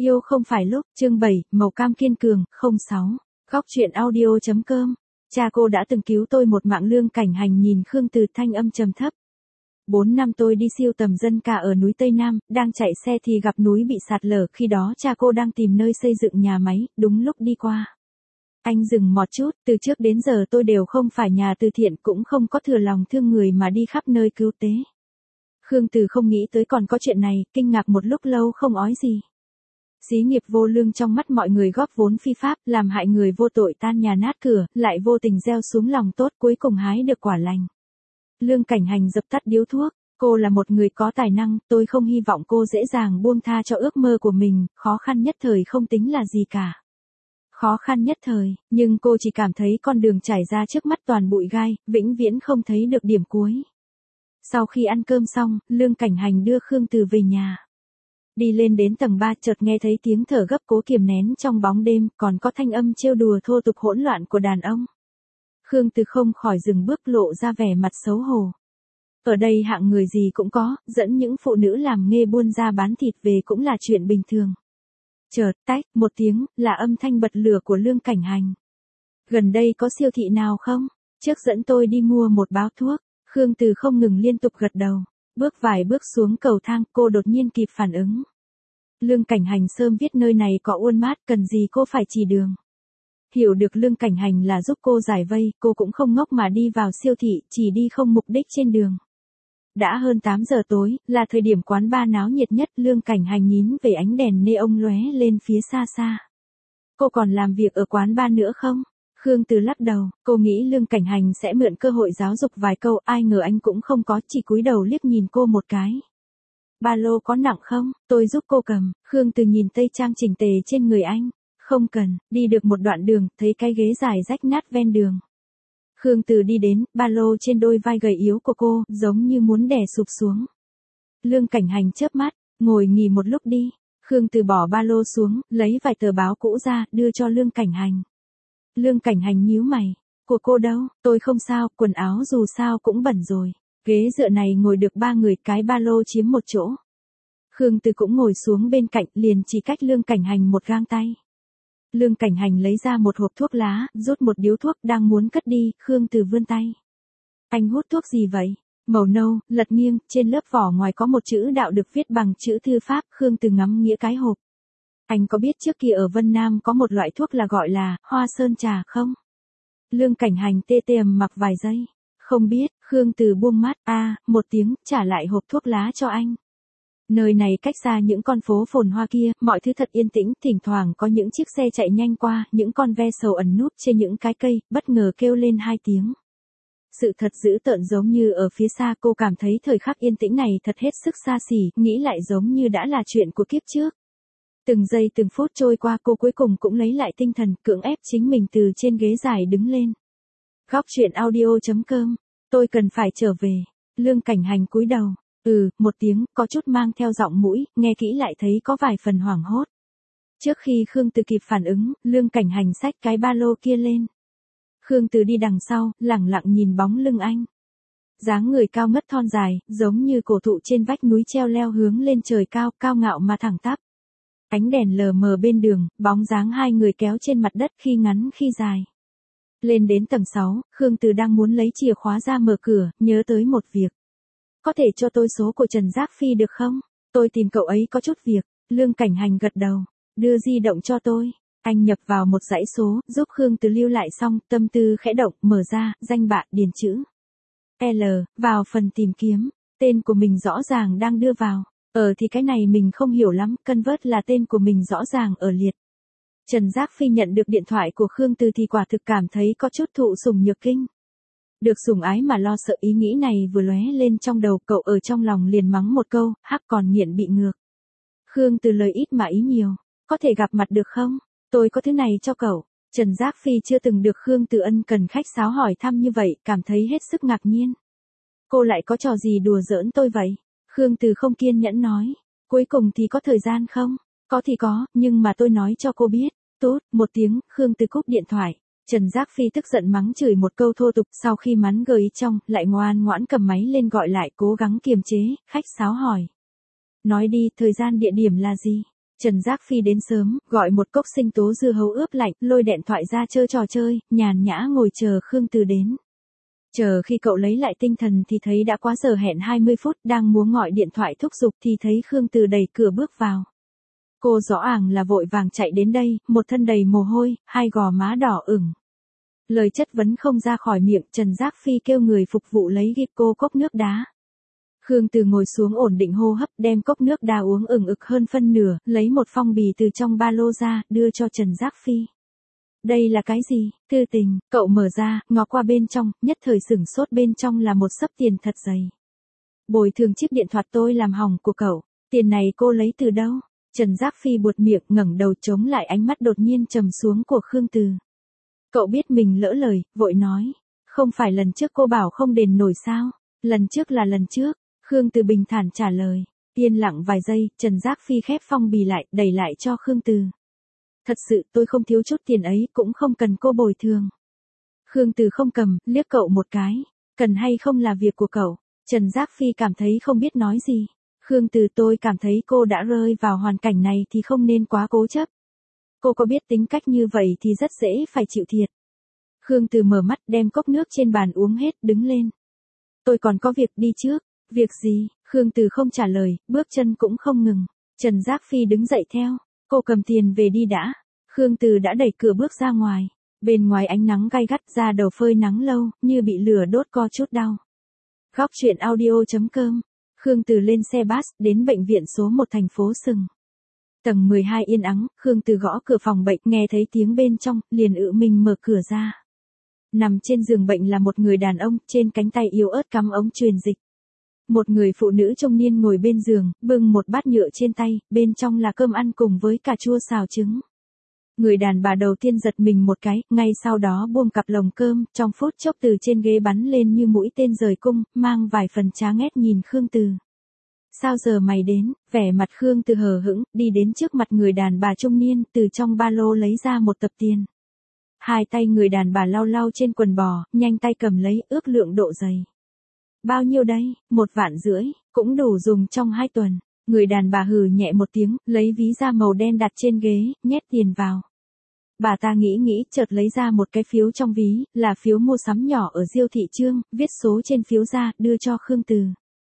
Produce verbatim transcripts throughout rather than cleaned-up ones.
Yêu không phải lúc, chương bảy, màu cam kiên cường, không sáu. Góc truyện audio.com. Cha cô đã từng cứu tôi một mạng. Lương Cảnh Hành nhìn Khương Từ thanh âm trầm thấp. Bốn năm tôi đi siêu tầm dân ca ở núi Tây Nam, đang chạy xe thì gặp núi bị sạt lở, khi đó cha cô đang tìm nơi xây dựng nhà máy, đúng lúc đi qua. Anh dừng một chút, từ trước đến giờ tôi đều không phải nhà từ thiện, cũng không có thừa lòng thương người mà đi khắp nơi cứu tế. Khương Từ không nghĩ tới còn có chuyện này, kinh ngạc một lúc lâu không ói gì. Xí nghiệp vô lương trong mắt mọi người góp vốn phi pháp, làm hại người vô tội tan nhà nát cửa, lại vô tình gieo xuống lòng tốt, cuối cùng hái được quả lành. Lương Cảnh Hành dập tắt điếu thuốc. Cô là một người có tài năng, tôi không hy vọng cô dễ dàng buông tha cho ước mơ của mình, khó khăn nhất thời không tính là gì cả. Khó khăn nhất thời, nhưng cô chỉ cảm thấy con đường trải ra trước mắt toàn bụi gai, vĩnh viễn không thấy được điểm cuối. Sau khi ăn cơm xong, Lương Cảnh Hành đưa Khương Từ về nhà. Đi lên đến tầng ba, chợt nghe thấy tiếng thở gấp cố kiềm nén trong bóng đêm, còn có thanh âm trêu đùa thô tục hỗn loạn của đàn ông. Khương Từ không khỏi dừng bước, lộ ra vẻ mặt xấu hổ. Ở đây hạng người gì cũng có, dẫn những phụ nữ làm nghề buôn ra bán thịt về cũng là chuyện bình thường. Chợt, tách, một tiếng, là âm thanh bật lửa của Lương Cảnh Hành. Gần đây có siêu thị nào không? Trước dẫn tôi đi mua một bao thuốc. Khương Từ không ngừng liên tục gật đầu. Bước vài bước xuống cầu thang, cô đột nhiên kịp phản ứng. Lương Cảnh Hành sớm biết nơi này có uôn mát, cần gì cô phải chỉ đường. Hiểu được Lương Cảnh Hành là giúp cô giải vây, cô cũng không ngốc mà đi vào siêu thị, chỉ đi không mục đích trên đường. Đã hơn tám giờ tối, là thời điểm quán bar náo nhiệt nhất. Lương Cảnh Hành nhín về ánh đèn neon lóe lên phía xa xa. Cô còn làm việc ở quán bar nữa không? Khương Từ lắc đầu, cô nghĩ Lương Cảnh Hành sẽ mượn cơ hội giáo dục vài câu, ai ngờ anh cũng không có, chỉ cúi đầu liếc nhìn cô một cái. Ba lô có nặng không? Tôi giúp cô cầm. Khương Từ nhìn tây trang chỉnh tề trên người anh. Không cần. Đi được một đoạn đường, thấy cái ghế dài rách nát ven đường. Khương Từ đi đến, ba lô trên đôi vai gầy yếu của cô, giống như muốn đè sụp xuống. Lương Cảnh Hành chớp mắt, ngồi nghỉ một lúc đi. Khương Từ bỏ ba lô xuống, lấy vài tờ báo cũ ra, đưa cho Lương Cảnh Hành. Lương Cảnh Hành nhíu mày. Của cô đâu? Tôi không sao, quần áo dù sao cũng bẩn rồi. Ghế dựa này ngồi được ba người, cái ba lô chiếm một chỗ. Khương Từ cũng ngồi xuống bên cạnh, liền chỉ cách Lương Cảnh Hành một gang tay. Lương Cảnh Hành lấy ra một hộp thuốc lá, rút một điếu thuốc, đang muốn cất đi, Khương Từ vươn tay. Anh hút thuốc gì vậy? Màu nâu, lật nghiêng, trên lớp vỏ ngoài có một chữ đạo được viết bằng chữ thư pháp. Khương Từ ngắm nghĩa cái hộp. Anh có biết trước kia ở Vân Nam có một loại thuốc là gọi là hoa sơn trà không? Lương Cảnh Hành tê tê ầm mặc vài giây. Không biết. Khương Từ buông mắt, a, à, một tiếng, trả lại hộp thuốc lá cho anh. Nơi này cách xa những con phố phồn hoa kia, mọi thứ thật yên tĩnh, thỉnh thoảng có những chiếc xe chạy nhanh qua, những con ve sầu ẩn núp trên những cái cây, bất ngờ kêu lên hai tiếng. Sự thật dữ tợn giống như ở phía xa. Cô cảm thấy thời khắc yên tĩnh này thật hết sức xa xỉ, nghĩ lại giống như đã là chuyện của kiếp trước. Từng giây từng phút trôi qua, cô cuối cùng cũng lấy lại tinh thần, cưỡng ép chính mình từ trên ghế dài đứng lên. Góc truyện audio.com. Tôi cần phải trở về. Lương Cảnh Hành cúi đầu. Ừ, một tiếng, có chút mang theo giọng mũi, nghe kỹ lại thấy có vài phần hoảng hốt. Trước khi Khương Từ kịp phản ứng, Lương Cảnh Hành xách cái ba lô kia lên. Khương Từ đi đằng sau, lẳng lặng nhìn bóng lưng anh. Dáng người cao ngất thon dài, giống như cổ thụ trên vách núi treo leo hướng lên trời cao, cao ngạo mà thẳng tắp. Ánh đèn lờ mờ bên đường, bóng dáng hai người kéo trên mặt đất khi ngắn khi dài. Lên đến tầng sáu, Khương Từ đang muốn lấy chìa khóa ra mở cửa, nhớ tới một việc. Có thể cho tôi số của Trần Giác Phi được không? Tôi tìm cậu ấy có chút việc. Lương Cảnh Hành gật đầu. Đưa di động cho tôi. Anh nhập vào một dãy số, giúp Khương Từ lưu lại xong, tâm tư khẽ động, mở ra, danh bạ, điền chữ. L, vào phần tìm kiếm. Tên của mình rõ ràng đang đưa vào. Ờ thì cái này mình không hiểu lắm, convert là tên của mình rõ ràng ở liệt. Trần Giác Phi nhận được điện thoại của Khương Từ thì quả thực cảm thấy có chút thụ sủng nhược kinh. Được sủng ái mà lo sợ, ý nghĩ này vừa lóe lên trong đầu, cậu ở trong lòng liền mắng một câu, hắc còn nghiện bị ngược. Khương Từ lời ít mà ý nhiều. Có thể gặp mặt được không? Tôi có thứ này cho cậu. Trần Giác Phi chưa từng được Khương Từ ân cần khách sáo hỏi thăm như vậy, cảm thấy hết sức ngạc nhiên. Cô lại có trò gì đùa giỡn tôi vậy? Khương Từ không kiên nhẫn nói. Cuối cùng thì có thời gian không? Có thì có, nhưng mà tôi nói cho cô biết. Tốt, một tiếng, Khương Từ cúp điện thoại. Trần Giác Phi tức giận mắng chửi một câu thô tục, sau khi mắng gợi trong, lại ngoan ngoãn cầm máy lên gọi lại, cố gắng kiềm chế, khách sáo hỏi. Nói đi, thời gian địa điểm là gì? Trần Giác Phi đến sớm, gọi một cốc sinh tố dưa hấu ướp lạnh, lôi điện thoại ra chơi trò chơi, nhàn nhã ngồi chờ Khương Từ đến. Chờ khi cậu lấy lại tinh thần thì thấy đã quá giờ hẹn hai mươi phút, đang muốn gọi điện thoại thúc giục thì thấy Khương Từ đẩy cửa bước vào. Cô rõ ràng là vội vàng chạy đến đây, một thân đầy mồ hôi, hai gò má đỏ ửng. Lời chất vấn không ra khỏi miệng, Trần Giác Phi kêu người phục vụ lấy giúp cô cốc nước đá. Khương Từ ngồi xuống ổn định hô hấp, đem cốc nước đá uống ửng ực hơn phân nửa, lấy một phong bì từ trong ba lô ra, đưa cho Trần Giác Phi. Đây là cái gì? Thư tình, cậu mở ra, ngó qua bên trong, nhất thời sửng sốt, bên trong là một xấp tiền thật dày. Bồi thường chiếc điện thoại tôi làm hỏng của cậu, tiền này cô lấy từ đâu? Trần Giác Phi buột miệng, ngẩng đầu chống lại ánh mắt đột nhiên trầm xuống của Khương Từ. Cậu biết mình lỡ lời, vội nói, không phải lần trước cô bảo không đền nổi sao? Lần trước là lần trước, Khương Từ bình thản trả lời. Yên lặng vài giây, Trần Giác Phi khép phong bì lại, đẩy lại cho Khương Từ. Thật sự tôi không thiếu chút tiền ấy, cũng không cần cô bồi thường. Khương Từ không cầm, liếc cậu một cái. Cần hay không là việc của cậu. Trần Giác Phi cảm thấy không biết nói gì. Khương Từ, tôi cảm thấy cô đã rơi vào hoàn cảnh này thì không nên quá cố chấp. Cô có biết tính cách như vậy thì rất dễ phải chịu thiệt. Khương Từ mở mắt, đem cốc nước trên bàn uống hết, đứng lên. Tôi còn có việc, đi trước. Việc gì? Khương Từ không trả lời, bước chân cũng không ngừng. Trần Giác Phi đứng dậy theo. Cô cầm tiền về đi đã. Khương Từ đã đẩy cửa bước ra ngoài. Bên ngoài ánh nắng gay gắt, da đầu phơi nắng lâu, như bị lửa đốt co chút đau. Góc truyện audio chấm com. Khương Từ lên xe bus, đến bệnh viện số một thành phố Sừng. Tầng mười hai yên ắng, Khương Từ gõ cửa phòng bệnh, nghe thấy tiếng bên trong, liền ự mình mở cửa ra. Nằm trên giường bệnh là một người đàn ông, trên cánh tay yếu ớt cắm ống truyền dịch. Một người phụ nữ trung niên ngồi bên giường, bưng một bát nhựa trên tay, bên trong là cơm ăn cùng với cà chua xào trứng. Người đàn bà đầu tiên giật mình một cái, ngay sau đó buông cặp lồng cơm, trong phút chốc từ trên ghế bắn lên như mũi tên rời cung, mang vài phần trá ghét nhìn Khương Từ. Sao giờ mày đến? Vẻ mặt Khương Từ hờ hững, đi đến trước mặt người đàn bà trung niên, từ trong ba lô lấy ra một tập tiền. Hai tay người đàn bà lau lau trên quần bò, nhanh tay cầm lấy, ước lượng độ dày. Bao nhiêu đây? Một vạn rưỡi, cũng đủ dùng trong hai tuần. Người đàn bà hừ nhẹ một tiếng, lấy ví da màu đen đặt trên ghế, nhét tiền vào. Bà ta nghĩ nghĩ, chợt lấy ra một cái phiếu trong ví, là phiếu mua sắm nhỏ ở Diêu Thị Trương, viết số trên phiếu ra, đưa cho Khương Từ.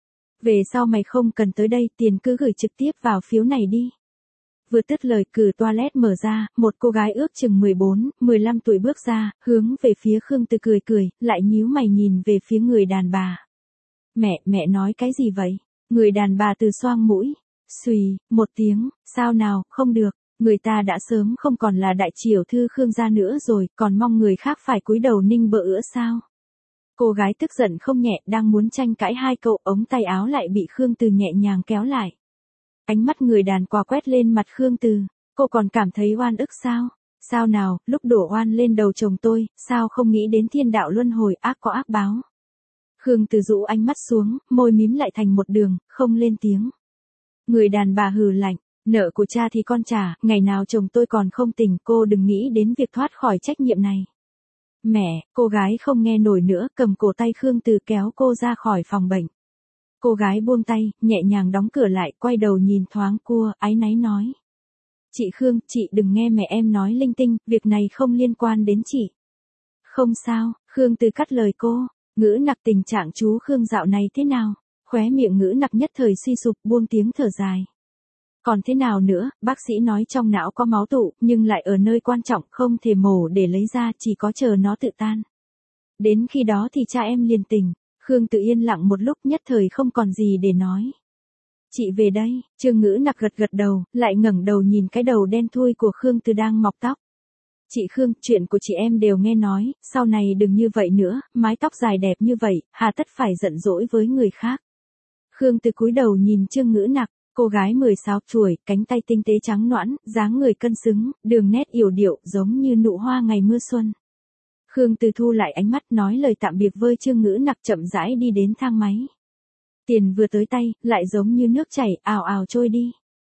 Về sau mày không cần tới đây, tiền cứ gửi trực tiếp vào phiếu này đi. Vừa dứt lời, cửa toilet mở ra, một cô gái ước chừng mười bốn, mười lăm tuổi bước ra, hướng về phía Khương Từ cười cười, lại nhíu mày nhìn về phía người đàn bà. Mẹ, mẹ nói cái gì vậy? Người đàn bà từ xoang mũi. Xùy, một tiếng, sao nào, không được, người ta đã sớm không còn là đại triều thư Khương gia nữa rồi, còn mong người khác phải cúi đầu ninh bợ ữa sao? Cô gái tức giận không nhẹ, đang muốn tranh cãi hai câu, ống tay áo lại bị Khương Từ nhẹ nhàng kéo lại. Ánh mắt người đàn bà quét lên mặt Khương Từ, cô còn cảm thấy oan ức sao? Sao nào, lúc đổ oan lên đầu chồng tôi, sao không nghĩ đến thiên đạo luân hồi, ác có ác báo? Khương Từ rũ ánh mắt xuống, môi mím lại thành một đường, không lên tiếng. Người đàn bà hừ lạnh, nợ của cha thì con trả, ngày nào chồng tôi còn không tỉnh, cô đừng nghĩ đến việc thoát khỏi trách nhiệm này. Mẹ, cô gái không nghe nổi nữa, cầm cổ tay Khương Từ kéo cô ra khỏi phòng bệnh. Cô gái buông tay, nhẹ nhàng đóng cửa lại, quay đầu nhìn thoáng cua, áy náy nói. Chị Khương, chị đừng nghe mẹ em nói linh tinh, việc này không liên quan đến chị. Không sao, Khương Từ cắt lời cô. Ngữ nặc, tình trạng chú Khương dạo này thế nào? Khóe miệng Ngữ nặc nhất thời suy sụp, buông tiếng thở dài. Còn thế nào nữa, bác sĩ nói trong não có máu tụ, nhưng lại ở nơi quan trọng, không thể mổ để lấy ra, chỉ có chờ nó tự tan. Đến khi đó thì cha em liền tỉnh. Khương Từ yên lặng một lúc, nhất thời không còn gì để nói. Chị về đây, Trương Ngữ nặc gật gật đầu, lại ngẩng đầu nhìn cái đầu đen thui của Khương Từ đang mọc tóc. Chị Khương, chuyện của chị em đều nghe nói, sau này đừng như vậy nữa, mái tóc dài đẹp như vậy, hà tất phải giận dỗi với người khác. Khương Từ cúi đầu nhìn Trương Ngữ nặc, cô gái mười sáu tuổi, cánh tay tinh tế trắng nõn, dáng người cân xứng, đường nét yểu điệu, giống như nụ hoa ngày mưa xuân. Khương Từ thu lại ánh mắt, nói lời tạm biệt với Trương Ngữ nặc, chậm rãi đi đến thang máy. Tiền vừa tới tay, lại giống như nước chảy, ào ào trôi đi.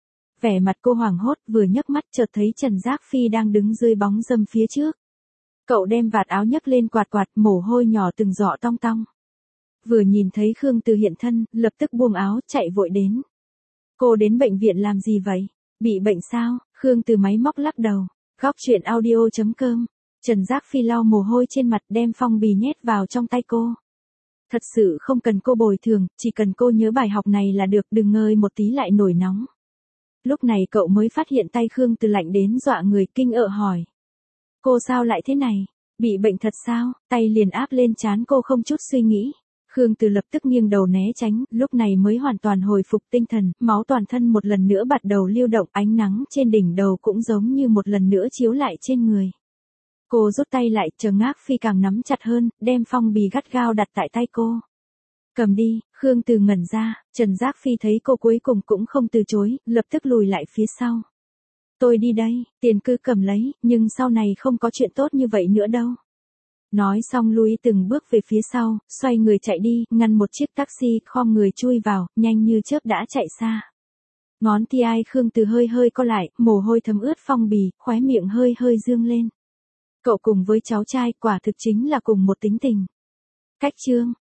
Vẻ mặt cô hoảng hốt, vừa nhấc mắt chợt thấy Trần Giác Phi đang đứng dưới bóng râm phía trước. Cậu đem vạt áo nhấc lên quạt quạt, mồ hôi nhỏ từng giọt tong tong. Vừa nhìn thấy Khương Từ hiện thân, lập tức buông áo, chạy vội đến. Cô đến bệnh viện làm gì vậy? Bị bệnh sao? Khương Từ máy móc lắc đầu. Góc chuyện audio.com. Trần Giác Phi lau mồ hôi trên mặt đem phong bì nhét vào trong tay cô. Thật sự không cần cô bồi thường, chỉ cần cô nhớ bài học này là được, đừng ngơi một tí lại nổi nóng. Lúc này cậu mới phát hiện tay Khương Từ lạnh đến dọa người, kinh ợ hỏi. Cô sao lại thế này? Bị bệnh thật sao? Tay liền áp lên trán cô không chút suy nghĩ. Khương Từ lập tức nghiêng đầu né tránh, lúc này mới hoàn toàn hồi phục tinh thần, máu toàn thân một lần nữa bắt đầu lưu động, ánh nắng trên đỉnh đầu cũng giống như một lần nữa chiếu lại trên người. Cô rút tay lại, Trần Ngác Phi càng nắm chặt hơn, đem phong bì gắt gao đặt tại tay cô. Cầm đi. Khương Từ ngẩn ra, Trần Giác Phi thấy cô cuối cùng cũng không từ chối, lập tức lùi lại phía sau. Tôi đi đây, tiền cứ cầm lấy, nhưng sau này không có chuyện tốt như vậy nữa đâu. Nói xong lui từng bước về phía sau, xoay người chạy đi, ngăn một chiếc taxi, khom người chui vào, nhanh như chớp đã chạy xa. Ngón tay ai Khương Từ hơi hơi co lại, mồ hôi thấm ướt phong bì, khóe miệng hơi hơi dương lên. Cậu cùng với cháu trai quả thực chính là cùng một tính tình. Cách chương.